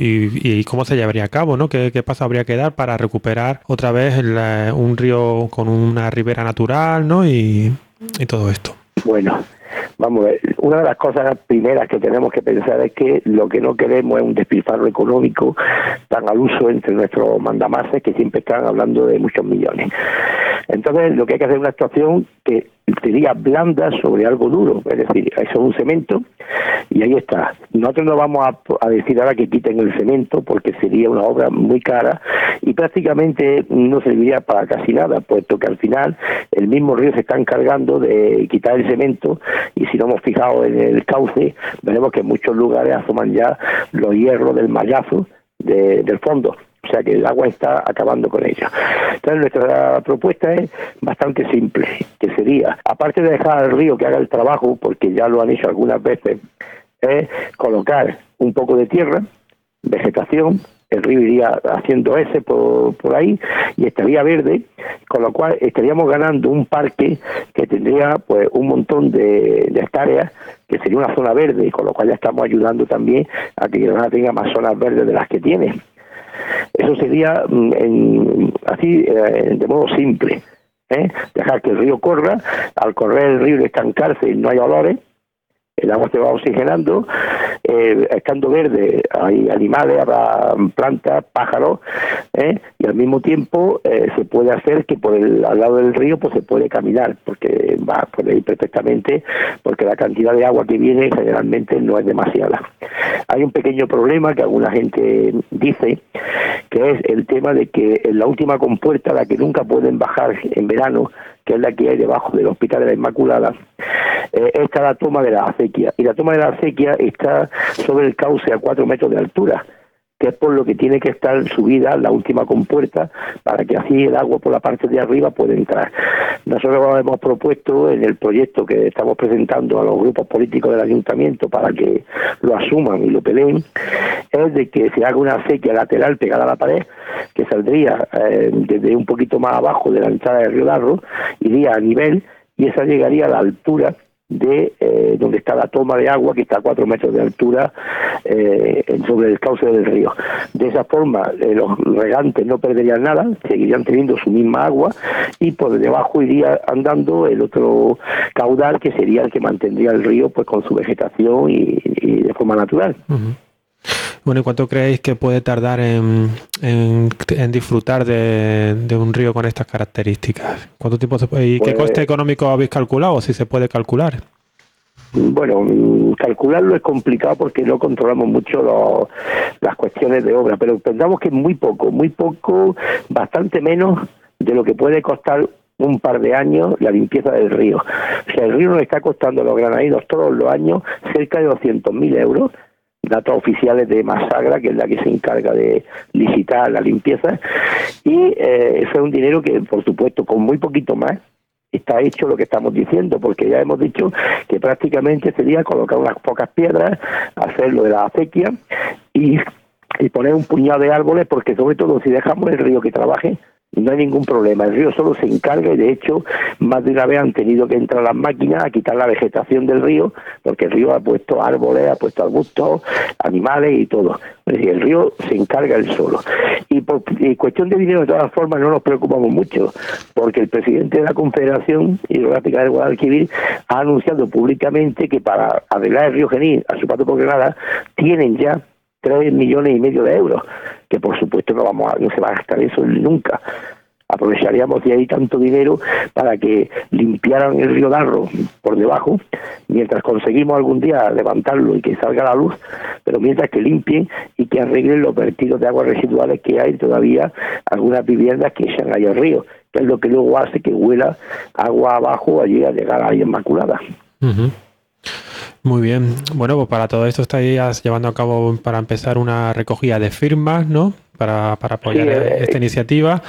y cómo se llevaría a cabo, ¿no? ¿Qué paso habría que dar para recuperar otra vez un río con una ribera natural, ¿no? y todo esto? Bueno, vamos a ver, una de las cosas primeras que tenemos que pensar es que lo que no queremos es un despilfarro económico tan al uso entre nuestros mandamases, que siempre están hablando de muchos millones. Entonces, lo que hay que hacer es una actuación que sería blanda sobre algo duro, es decir, eso es un cemento, y ahí está. Nosotros no vamos a decir ahora que quiten el cemento, porque sería una obra muy cara y prácticamente no serviría para casi nada, puesto que al final el mismo río se está encargando de quitar el cemento, y si no hemos fijado en el cauce, veremos que en muchos lugares asoman ya los hierros del mallazo del fondo. O sea que el agua está acabando con ella. Entonces nuestra propuesta es bastante simple, que sería, aparte de dejar al río que haga el trabajo, porque ya lo han hecho algunas veces, es colocar un poco de tierra, vegetación, el río iría haciendo ese por ahí y estaría verde, con lo cual estaríamos ganando un parque que tendría pues un montón de hectáreas, que sería una zona verde, y con lo cual ya estamos ayudando también a que Granada tenga más zonas verdes de las que tiene. Eso sería así de modo simple, dejar que el río corra. Al correr el río y estancarse no hay olores, el agua se va oxigenando, estando verde hay animales, habrá plantas, pájaros, y al mismo tiempo se puede hacer que al lado del río pues se puede caminar, porque va por ahí perfectamente, porque la cantidad de agua que viene generalmente no es demasiada. Hay un pequeño problema que alguna gente dice, que es el tema de que en la última compuerta, la que nunca pueden bajar en verano, que es la que hay debajo del Hospital de la Inmaculada, está la toma de la acequia, y la toma de la acequia está sobre el cauce a 4 metros de altura, que es por lo que tiene que estar subida la última compuerta, para que así el agua por la parte de arriba pueda entrar. Nosotros hemos propuesto en el proyecto que estamos presentando a los grupos políticos del ayuntamiento para que lo asuman y lo peleen, es de que se haga una acequia lateral pegada a la pared, que saldría desde un poquito más abajo de la entrada del río Darro, iría a nivel, y esa llegaría a la altura de donde está la toma de agua, que está a 4 metros de altura sobre el cauce del río. De esa forma los regantes no perderían nada, seguirían teniendo su misma agua, y por debajo iría andando el otro caudal, que sería el que mantendría el río pues con su vegetación y de forma natural. Uh-huh. Bueno, ¿y cuánto creéis que puede tardar en disfrutar de un río con estas características? ¿Cuánto tiempo y qué coste económico habéis calculado, o si se puede calcular? Bueno, calcularlo es complicado porque no controlamos mucho las cuestiones de obra, pero pensamos que es muy poco, bastante menos de lo que puede costar un par de años la limpieza del río. O sea, el río nos está costando a los granadinos todos los años cerca de 200.000 euros, datos oficiales de Masagra, que es la que se encarga de licitar la limpieza, y eso es un dinero que, por supuesto, con muy poquito más está hecho lo que estamos diciendo, porque ya hemos dicho que prácticamente sería colocar unas pocas piedras, hacer lo de la acequia, y y poner un puñado de árboles, porque sobre todo si dejamos el río que trabaje, no hay ningún problema. El río solo se encarga, y de hecho más de una vez han tenido que entrar las máquinas a quitar la vegetación del río, porque el río ha puesto árboles, ha puesto arbustos, animales y todo. Es decir, el río se encarga él solo. Y por cuestión de dinero, de todas formas, no nos preocupamos mucho, porque el presidente de la Confederación Hidrográfica del Guadalquivir ha anunciado públicamente que para arreglar el río Genil a su paso por Granada tienen ya 3,5 millones de euros, que por supuesto no se va a gastar eso nunca. Aprovecharíamos de ahí tanto dinero para que limpiaran el río Darro por debajo, mientras conseguimos algún día levantarlo y que salga a la luz, pero mientras que limpien y que arreglen los vertidos de aguas residuales que hay todavía algunas viviendas que echan ahí al río, que es lo que luego hace que huela agua abajo allí a llegar a la Inmaculada. Uh-huh. Muy bien. Bueno, pues para todo esto estáis llevando a cabo, para empezar, una recogida de firmas, ¿no? Para apoyar esta iniciativa.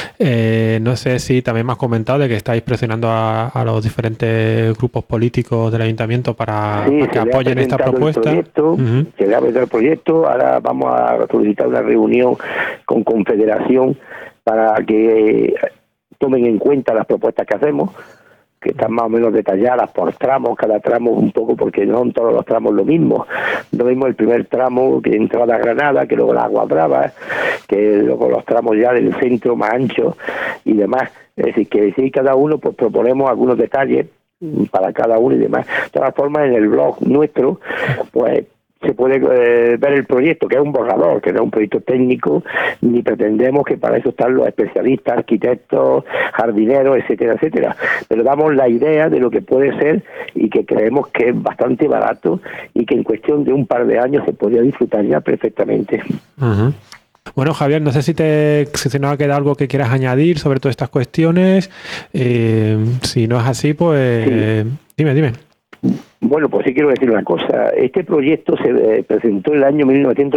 No sé si también me has comentado de que estáis presionando a los diferentes grupos políticos del ayuntamiento para que apoyen esta propuesta. Se le ha presentado el proyecto. Ahora vamos a solicitar una reunión con Confederación para que tomen en cuenta las propuestas que hacemos, que están más o menos detalladas por tramos, cada tramo un poco, porque no son todos los tramos lo mismo. No mismo el primer tramo que entrada a Granada, que luego la Agua Brava, que luego los tramos ya del centro más anchos y demás. Es decir, que si cada uno pues proponemos algunos detalles para cada uno y demás. De todas formas, en el blog nuestro, pues se puede ver el proyecto, que es un borrador, que no es un proyecto técnico, ni pretendemos que para eso están los especialistas, arquitectos, jardineros, etcétera, etcétera. Pero damos la idea de lo que puede ser y que creemos que es bastante barato y que en cuestión de un par de años se podría disfrutar ya perfectamente. Uh-huh. Bueno, Javier, no sé si nos ha quedado algo que quieras añadir sobre todas estas cuestiones. Si no es así, pues dime. Bueno, pues sí quiero decir una cosa. Este proyecto se presentó en el año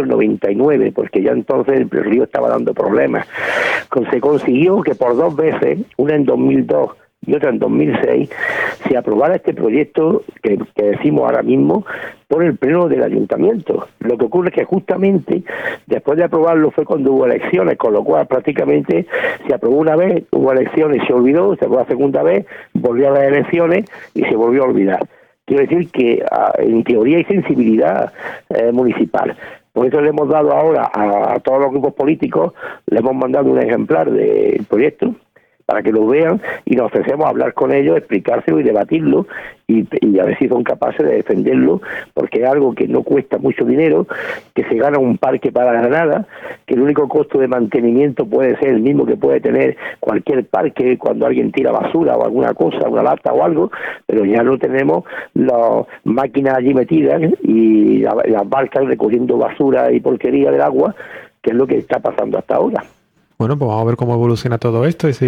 1999, porque ya entonces el río estaba dando problemas. Se consiguió que por 2 veces, una en 2002 y otra en 2006, se aprobara este proyecto que decimos ahora mismo por el pleno del ayuntamiento. Lo que ocurre es que justamente después de aprobarlo fue cuando hubo elecciones, con lo cual prácticamente se aprobó una vez, hubo elecciones, se olvidó, se aprobó la segunda vez, volvió a haber elecciones y se volvió a olvidar. Quiero decir que en teoría hay sensibilidad municipal. Por eso le hemos dado ahora a todos los grupos políticos, le hemos mandado un ejemplar del proyecto para que lo vean y nos ofrecemos a hablar con ellos, explicárselo y debatirlo y a ver si son capaces de defenderlo, porque es algo que no cuesta mucho dinero, que se gana un parque para Granada, que el único costo de mantenimiento puede ser el mismo que puede tener cualquier parque cuando alguien tira basura o alguna cosa, una lata o algo, pero ya no tenemos las máquinas allí metidas y las barcas recogiendo basura y porquería del agua, que es lo que está pasando hasta ahora. Bueno, pues vamos a ver cómo evoluciona todo esto y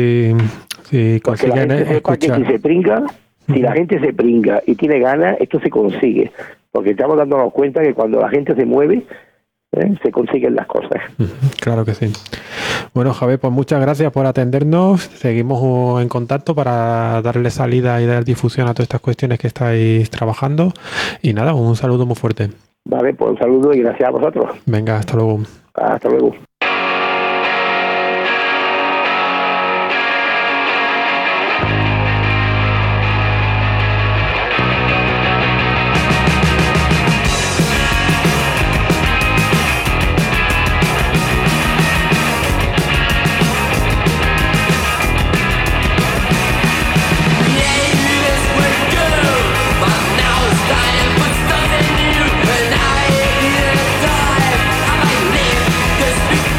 si consiguen escuchar. Si la gente se pringa y tiene ganas, esto se consigue. Porque estamos dándonos cuenta que cuando la gente se mueve, se consiguen las cosas. Claro que sí. Bueno, Javier, pues muchas gracias por atendernos. Seguimos en contacto para darle salida y dar difusión a todas estas cuestiones que estáis trabajando. Y nada, un saludo muy fuerte. Vale, pues un saludo y gracias a vosotros. Venga, hasta luego. Hasta luego. Just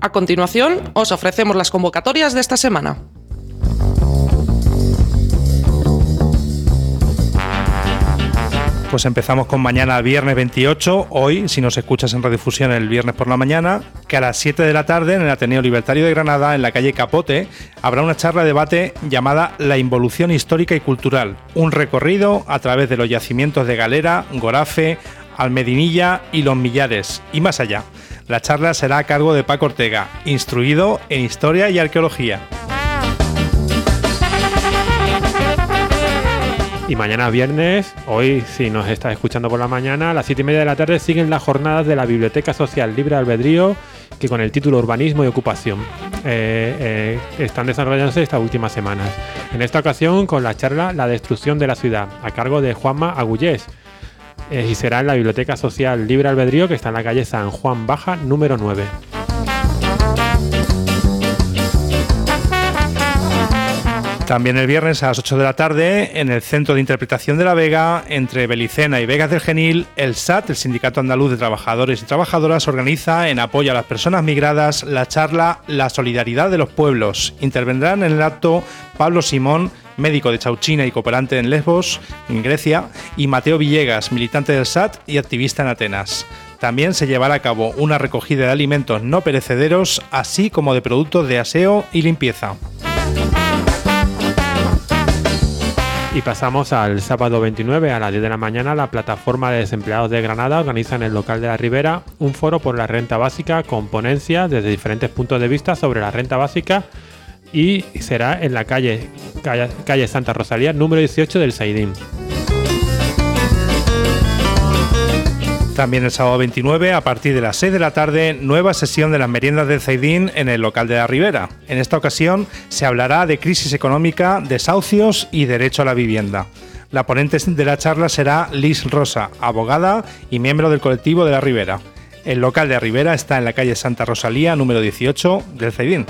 A continuación, os ofrecemos las convocatorias de esta semana. Pues empezamos con mañana viernes 28, hoy, si nos escuchas en redifusión el viernes por la mañana, que a las 7 de la tarde en el Ateneo Libertario de Granada, en la calle Capote, habrá una charla de debate llamada La involución histórica y cultural, un recorrido a través de los yacimientos de Galera, Gorafe, Almedinilla y Los Millares, y más allá. La charla será a cargo de Paco Ortega, instruido en Historia y Arqueología. Y mañana viernes, hoy si nos estás escuchando por la mañana, a las 7:30 de la tarde siguen las jornadas de la Biblioteca Social Libre Albedrío, que con el título Urbanismo y Ocupación están desarrollándose estas últimas semanas. En esta ocasión con la charla La destrucción de la ciudad, a cargo de Juanma Agullés, y será en la Biblioteca Social Libre Albedrío, que está en la calle San Juan Baja, número 9. También el viernes a las 8 de la tarde, en el Centro de Interpretación de la Vega, entre Belicena y Vegas del Genil, el SAT, el Sindicato Andaluz de Trabajadores y Trabajadoras, organiza en apoyo a las personas migradas la charla La solidaridad de los pueblos. Intervendrán en el acto Pablo Simón, médico de Chauchina y cooperante en Lesbos, en Grecia, y Mateo Villegas, militante del SAT y activista en Atenas. También se llevará a cabo una recogida de alimentos no perecederos, así como de productos de aseo y limpieza. Y pasamos al sábado 29 a las 10 de la mañana. La plataforma de desempleados de Granada organiza en el local de la Ribera un foro por la renta básica con ponencias desde diferentes puntos de vista sobre la renta básica, y será en la calle Santa Rosalía, número 18 del Saidín. También el sábado 29, a partir de las 6 de la tarde, nueva sesión de las meriendas del Zaidín en el local de la Ribera. En esta ocasión se hablará de crisis económica, desahucios y derecho a la vivienda. La ponente de la charla será Liz Rosa, abogada y miembro del colectivo de la Ribera. El local de la Ribera está en la calle Santa Rosalía, número 18 del Zaidín.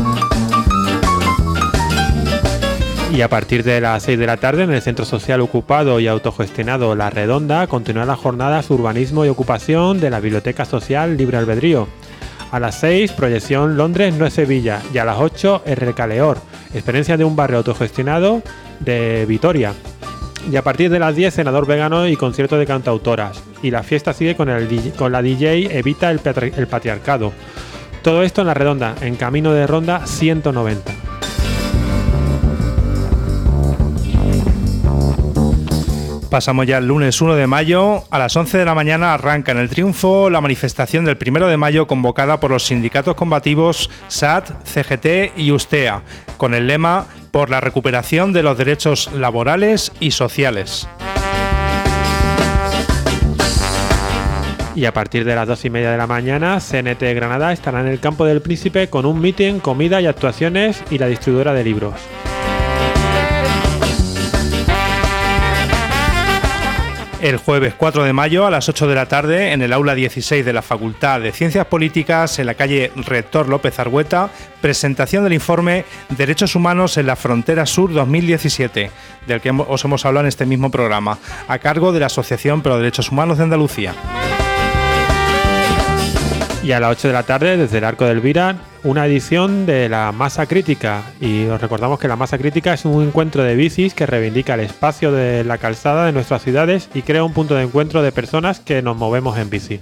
Y a partir de las 6 de la tarde, en el Centro Social Ocupado y Autogestionado La Redonda, continúan las jornadas Urbanismo y Ocupación de la Biblioteca Social Libre Albedrío. A las 6, proyección Londres no es Sevilla, y a las 8, El Recaleor, experiencia de un barrio autogestionado de Vitoria. Y a partir de las 10, Senador Vegano y concierto de cantautoras. Y la fiesta sigue con la DJ Evita el Patriarcado. Todo esto en La Redonda, en Camino de Ronda 190. Pasamos ya al lunes 1 de mayo. A las 11 de la mañana arranca en el Triunfo la manifestación del 1 de mayo convocada por los sindicatos combativos SAT, CGT y USTEA, con el lema Por la recuperación de los derechos laborales y sociales. Y a partir de las 2:30 de la mañana, CNT Granada estará en el Campo del Príncipe con un mitin, comida y actuaciones, y la distribuidora de libros. El jueves 4 de mayo a las 8 de la tarde, en el aula 16 de la Facultad de Ciencias Políticas, en la calle Rector López Argüeta, presentación del informe Derechos Humanos en la Frontera Sur 2017, del que os hemos hablado en este mismo programa, a cargo de la Asociación Pro Derechos Humanos de Andalucía. Y a las 8 de la tarde, desde el Arco del Elvira, una edición de la Masa Crítica. Y os recordamos que la Masa Crítica es un encuentro de bicis que reivindica el espacio de la calzada de nuestras ciudades y crea un punto de encuentro de personas que nos movemos en bici.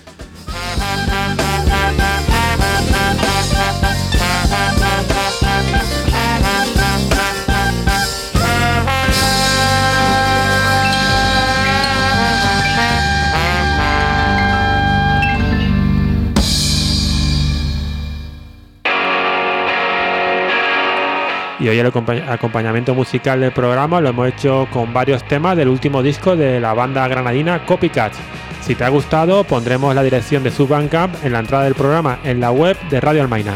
Y hoy el acompañamiento musical del programa lo hemos hecho con varios temas del último disco de la banda granadina Copycat. Si te ha gustado, pondremos la dirección de su Bandcamp en la entrada del programa en la web de Radio Almaina.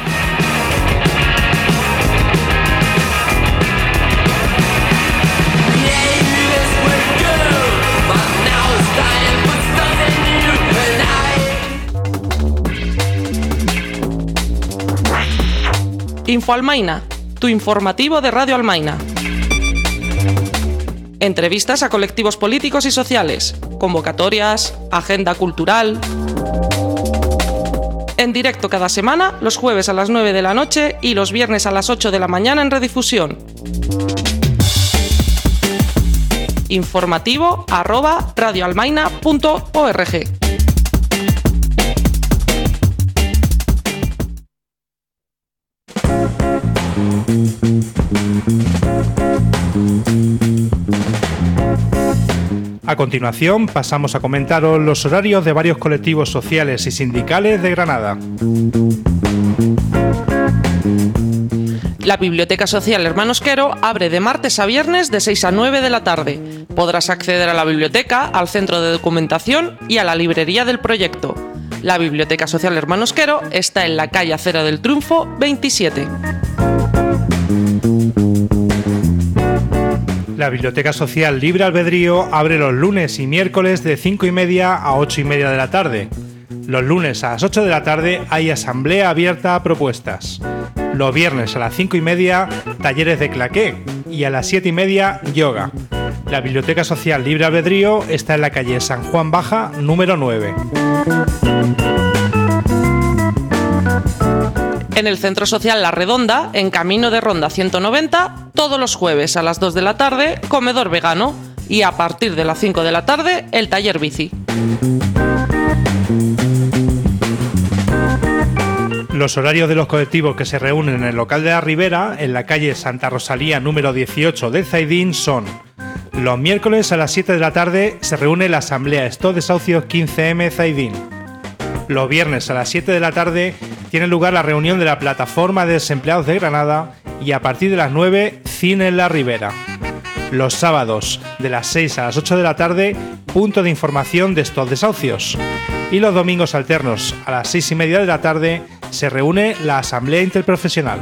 Info Almaina, tu informativo de Radio Almaina. Entrevistas a colectivos políticos y sociales, convocatorias, agenda cultural. En directo cada semana, los jueves a las 9 de la noche y los viernes a las 8 de la mañana en redifusión. informativo@radioalmaina.org. A continuación, pasamos a comentaros los horarios de varios colectivos sociales y sindicales de Granada. La Biblioteca Social Hermanos Quero abre de martes a viernes de 6 a 9 de la tarde. Podrás acceder a la biblioteca, al centro de documentación y a la librería del proyecto. La Biblioteca Social Hermanos Quero está en la calle Acera del Triunfo 27. La Biblioteca Social Libre Albedrío abre los lunes y miércoles de 5:30 a 8:30 de la tarde. Los lunes a las 8 de la tarde hay asamblea abierta a propuestas. Los viernes a las 5:30 talleres de claqué y a las 7:30 yoga. La Biblioteca Social Libre Albedrío está en la calle San Juan Baja, número 9. En el Centro Social La Redonda, en Camino de Ronda 190, todos los jueves a las 2 de la tarde, comedor vegano y a partir de las 5 de la tarde, el taller bici. Los horarios de los colectivos que se reúnen en el local de la Ribera, en la calle Santa Rosalía número 18 de Zaidín, son: los miércoles a las 7 de la tarde se reúne la Asamblea Stop Desahucios 15M Zaidín. Los viernes a las 7 de la tarde tiene lugar la reunión de la Plataforma de Desempleados de Granada y a partir de las 9, cine en la Ribera. Los sábados de las 6 a las 8 de la tarde, punto de información de Stop Desahucios. Y los domingos alternos a las 6:30 de la tarde se reúne la Asamblea Interprofesional.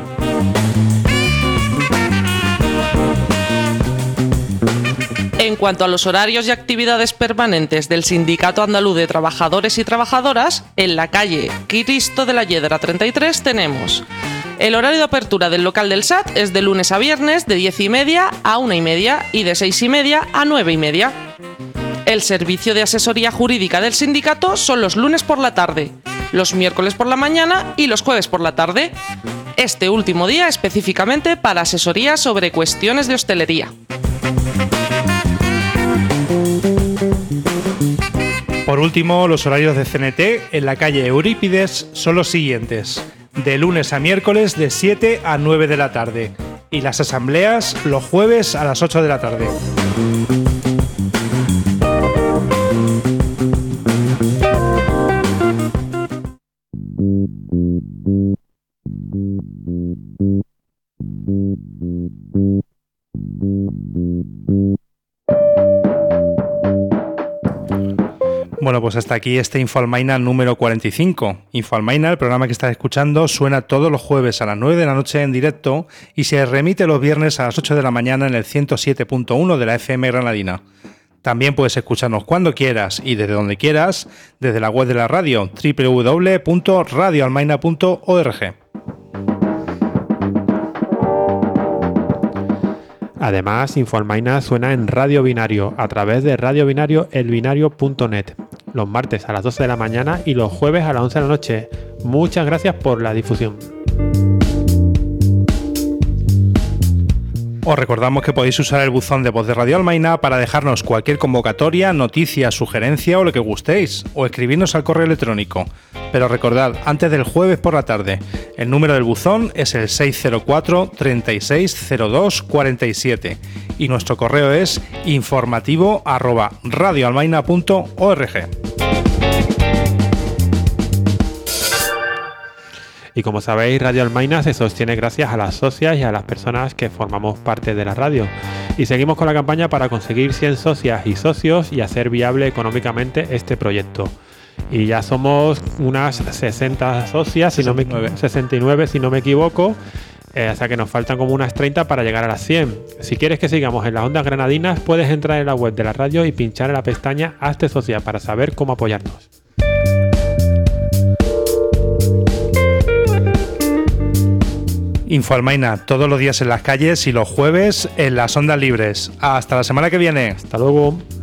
En cuanto a los horarios y actividades permanentes del Sindicato Andaluz de Trabajadores y Trabajadoras, en la calle Cristo de la Yedra 33 tenemos: el horario de apertura del local del SAT es de lunes a viernes de 10:30 a 1:30 y de 6:30 a 9:30. El servicio de asesoría jurídica del sindicato son los lunes por la tarde, los miércoles por la mañana y los jueves por la tarde. Este último día específicamente para asesoría sobre cuestiones de hostelería. Por último, los horarios de CNT en la calle Eurípides son los siguientes: de lunes a miércoles de 7 a 9 de la tarde y las asambleas los jueves a las 8 de la tarde. Bueno, pues hasta aquí este Infoalmaina número 45. Infoalmaina, el programa que estás escuchando, suena todos los jueves a las 9 de la noche en directo y se remite los viernes a las 8 de la mañana en el 107.1 de la FM granadina. También puedes escucharnos cuando quieras y desde donde quieras, desde la web de la radio, www.radioalmaina.org. Además, Infoalmaina suena en Radio Binario a través de radiobinario.elbinario.net los martes a las 12 de la mañana y los jueves a las 11 de la noche. Muchas gracias por la difusión. Os recordamos que podéis usar el buzón de voz de Radio Almaina para dejarnos cualquier convocatoria, noticia, sugerencia o lo que gustéis, o escribirnos al correo electrónico. Pero recordad, antes del jueves por la tarde, el número del buzón es el 604 3602 47 y nuestro correo es informativo@radioalmaina.org. Y como sabéis, Radio Almaina se sostiene gracias a las socias y a las personas que formamos parte de la radio. Y seguimos con la campaña para conseguir 100 socias y socios y hacer viable económicamente este proyecto. Y ya somos unas 60 socias, 69 si no me equivoco, o sea que nos faltan como unas 30 para llegar a las 100. Si quieres que sigamos en las ondas granadinas, puedes entrar en la web de la radio y pinchar en la pestaña Hazte socia para saber cómo apoyarnos. Infoalmaina, todos los días en las calles y los jueves en las ondas libres. Hasta la semana que viene. Hasta luego.